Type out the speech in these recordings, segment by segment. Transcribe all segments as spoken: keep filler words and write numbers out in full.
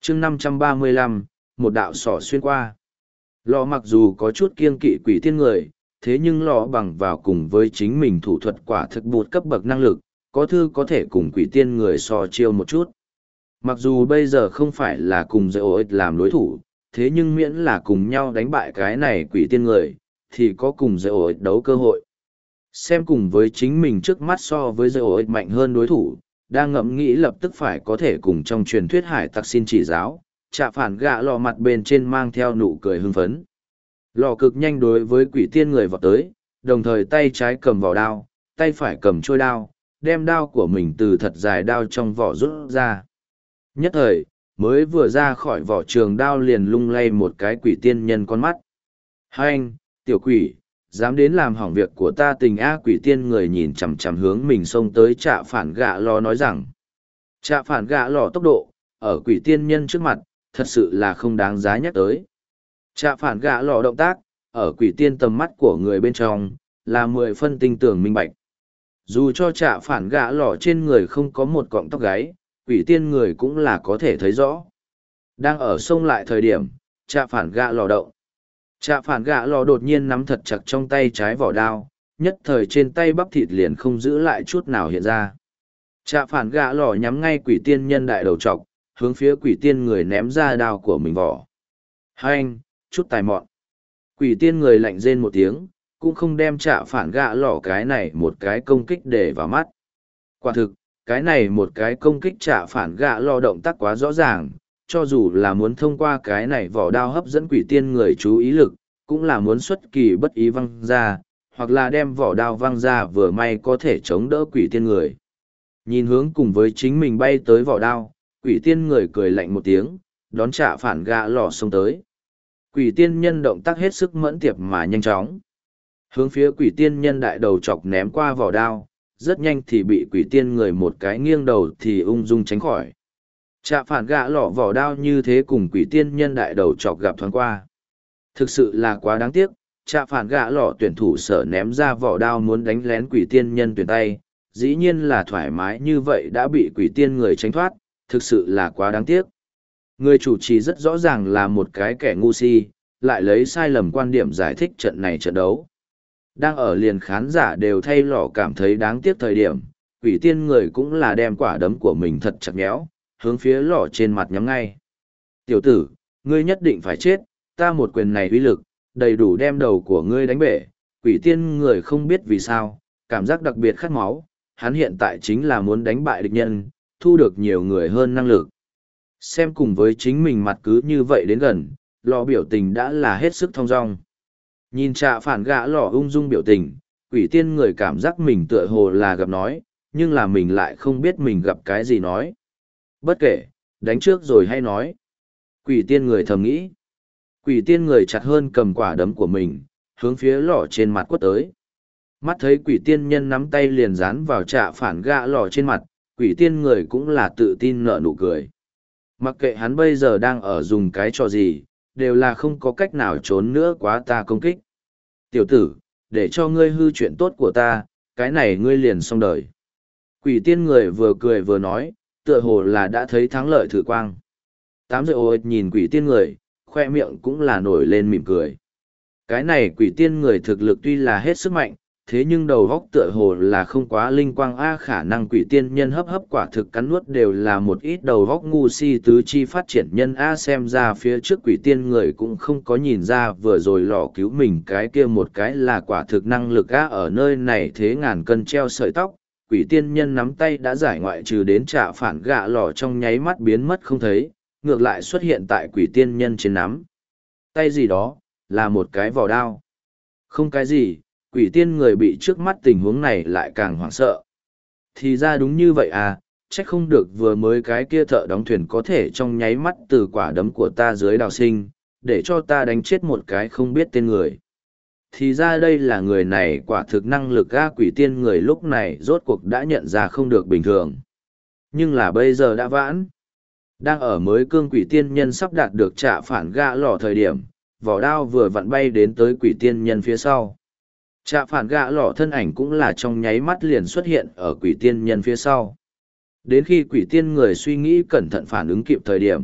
chương năm trăm ba mươi lăm, một đạo sỏ xuyên qua. Lò mặc dù có chút kiêng kỵ quỷ tiên người, thế nhưng lò bằng vào cùng với chính mình thủ thuật quả thực bụt cấp bậc năng lực, có thư có thể cùng quỷ tiên người so chiêu một chút. Mặc dù bây giờ không phải là cùng dạy ổ làm đối thủ, thế nhưng miễn là cùng nhau đánh bại cái này quỷ tiên người, thì có cùng dạy ổ đấu cơ hội. Xem cùng với chính mình trước mắt so với dạy ổ mạnh hơn đối thủ, đang ngẫm nghĩ lập tức phải có thể cùng trong truyền thuyết hải tặc xin chỉ giáo, chạ phản gạ lò mặt bên trên mang theo nụ cười hưng phấn. Lò cực nhanh đối với quỷ tiên người vọt tới, đồng thời tay trái cầm vỏ đao, tay phải cầm trôi đao, đem đao của mình từ thật dài đao trong vỏ rút ra. Nhất thời, mới vừa ra khỏi vỏ trường đao liền lung lay một cái quỷ tiên nhân con mắt. Hai anh, tiểu quỷ, dám đến làm hỏng việc của ta tình á. Quỷ tiên người nhìn chằm chằm hướng mình xông tới trạ phản gạ lò nói rằng. Trạ phản gạ lò tốc độ, ở quỷ tiên nhân trước mặt, thật sự là không đáng giá nhắc tới. Trạ phản gạ lò động tác, ở quỷ tiên tầm mắt của người bên trong, là mười phân tinh tường minh bạch. Dù cho trạ phản gạ lò trên người không có một cọng tóc gáy, quỷ tiên người cũng là có thể thấy rõ. Đang ở sông lại thời điểm, trạ phản gạ lò động. Trạ phản gạ lò đột nhiên nắm thật chặt trong tay trái vỏ đao, nhất thời trên tay bắp thịt liền không giữ lại chút nào hiện ra. Trạ phản gạ lò nhắm ngay quỷ tiên nhân đại đầu trọc, hướng phía quỷ tiên người ném ra đao của mình vỏ. Hai anh, chút tài mọn. Quỷ tiên người lạnh rên một tiếng, cũng không đem trạ phản gạ lò cái này một cái công kích để vào mắt. Quả thực, cái này một cái công kích trạ phản gạ lò động tác quá rõ ràng, cho dù là muốn thông qua cái này vỏ đao hấp dẫn quỷ tiên người chú ý lực, cũng là muốn xuất kỳ bất ý văng ra, hoặc là đem vỏ đao văng ra vừa may có thể chống đỡ quỷ tiên người. Nhìn hướng cùng với chính mình bay tới vỏ đao, quỷ tiên người cười lạnh một tiếng, đón trạ phản gạ lò xông tới. Quỷ tiên nhân động tác hết sức mẫn tiệp mà nhanh chóng. Hướng phía quỷ tiên nhân đại đầu chọc ném qua vỏ đao, rất nhanh thì bị quỷ tiên người một cái nghiêng đầu thì ung dung tránh khỏi. Trạ phản gạ lọ vỏ đao như thế cùng quỷ tiên nhân đại đầu chọc gặp thoáng qua. Thực sự là quá đáng tiếc, trạ phản gạ lọ tuyển thủ sở ném ra vỏ đao muốn đánh lén quỷ tiên nhân tuyển tay, dĩ nhiên là thoải mái như vậy đã bị quỷ tiên người tránh thoát, thực sự là quá đáng tiếc. Người chủ trì rất rõ ràng là một cái kẻ ngu si, lại lấy sai lầm quan điểm giải thích trận này trận đấu. Đang ở liền khán giả đều thay lọ cảm thấy đáng tiếc thời điểm, quỷ tiên người cũng là đem quả đấm của mình thật chặt méo, hướng phía lọ trên mặt nhắm ngay. Tiểu tử, ngươi nhất định phải chết, ta một quyền này uy lực, đầy đủ đem đầu của ngươi đánh bể. Quỷ tiên người không biết vì sao, cảm giác đặc biệt khát máu, hắn hiện tại chính là muốn đánh bại địch nhân, thu được nhiều người hơn năng lực. Xem cùng với chính mình mặt cứ như vậy đến gần, lọ biểu tình đã là hết sức thong dong. Nhìn trạ phản gã lọ ung dung biểu tình, quỷ tiên người cảm giác mình tựa hồ là gặp nói, nhưng là mình lại không biết mình gặp cái gì nói. Bất kể, đánh trước rồi hay nói. Quỷ tiên người thầm nghĩ. Quỷ tiên người chặt hơn cầm quả đấm của mình, hướng phía lọ trên mặt quất tới. Mắt thấy quỷ tiên nhân nắm tay liền dán vào trạ phản gã lọ trên mặt, quỷ tiên người cũng là tự tin nở nụ cười. Mặc kệ hắn bây giờ đang ở dùng cái trò gì, đều là không có cách nào trốn nữa quá ta công kích. Tiểu tử, để cho ngươi hư chuyện tốt của ta, cái này ngươi liền xong đời. Quỷ tiên người vừa cười vừa nói, tựa hồ là đã thấy thắng lợi thử quang. Tám giờ ôi nhìn quỷ tiên người, khoe miệng cũng là nổi lên mỉm cười. Cái này quỷ tiên người thực lực tuy là hết sức mạnh, thế nhưng đầu góc tựa hồ là không quá linh quang a khả năng quỷ tiên nhân hấp hấp quả thực cắn nuốt đều là một ít đầu góc ngu si tứ chi phát triển nhân a xem ra phía trước quỷ tiên người cũng không có nhìn ra vừa rồi lò cứu mình cái kia một cái là quả thực năng lực a ở nơi này thế ngàn cân treo sợi tóc, quỷ tiên nhân nắm tay đã giải ngoại trừ đến trả phản gạ lò trong nháy mắt biến mất không thấy, ngược lại xuất hiện tại quỷ tiên nhân trên nắm tay gì đó, là một cái vỏ đao. Không cái gì. Quỷ tiên người bị trước mắt tình huống này lại càng hoảng sợ. Thì ra đúng như vậy à, chắc không được vừa mới cái kia thợ đóng thuyền có thể trong nháy mắt từ quả đấm của ta dưới đào sinh, để cho ta đánh chết một cái không biết tên người. Thì ra đây là người này quả thực năng lực ga quỷ tiên người lúc này rốt cuộc đã nhận ra không được bình thường. Nhưng là bây giờ đã vãn. Đang ở mới cương quỷ tiên nhân sắp đạt được trả phản gạ lò thời điểm, vỏ đao vừa vặn bay đến tới quỷ tiên nhân phía sau. Trạ phản gạ lọ thân ảnh cũng là trong nháy mắt liền xuất hiện ở quỷ tiên nhân phía sau. Đến khi quỷ tiên người suy nghĩ cẩn thận phản ứng kịp thời điểm,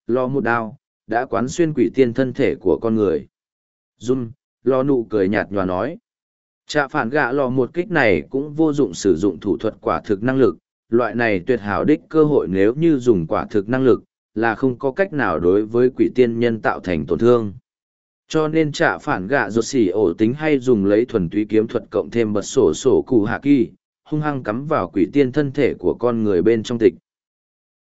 lò một đao, đã quán xuyên quỷ tiên thân thể của con người. Dung, lò nụ cười nhạt nhòa nói. Trạ phản gạ lò một kích này cũng vô dụng sử dụng thủ thuật quả thực năng lực, loại này tuyệt hảo đích cơ hội nếu như dùng quả thực năng lực, là không có cách nào đối với quỷ tiên nhân tạo thành tổn thương. Cho nên trạ phản gạ rột xỉ ổ tính hay dùng lấy thuần túy kiếm thuật cộng thêm bật sổ sổ cụ hạ kỳ, hung hăng cắm vào quỷ tiên thân thể của con người bên trong tịch.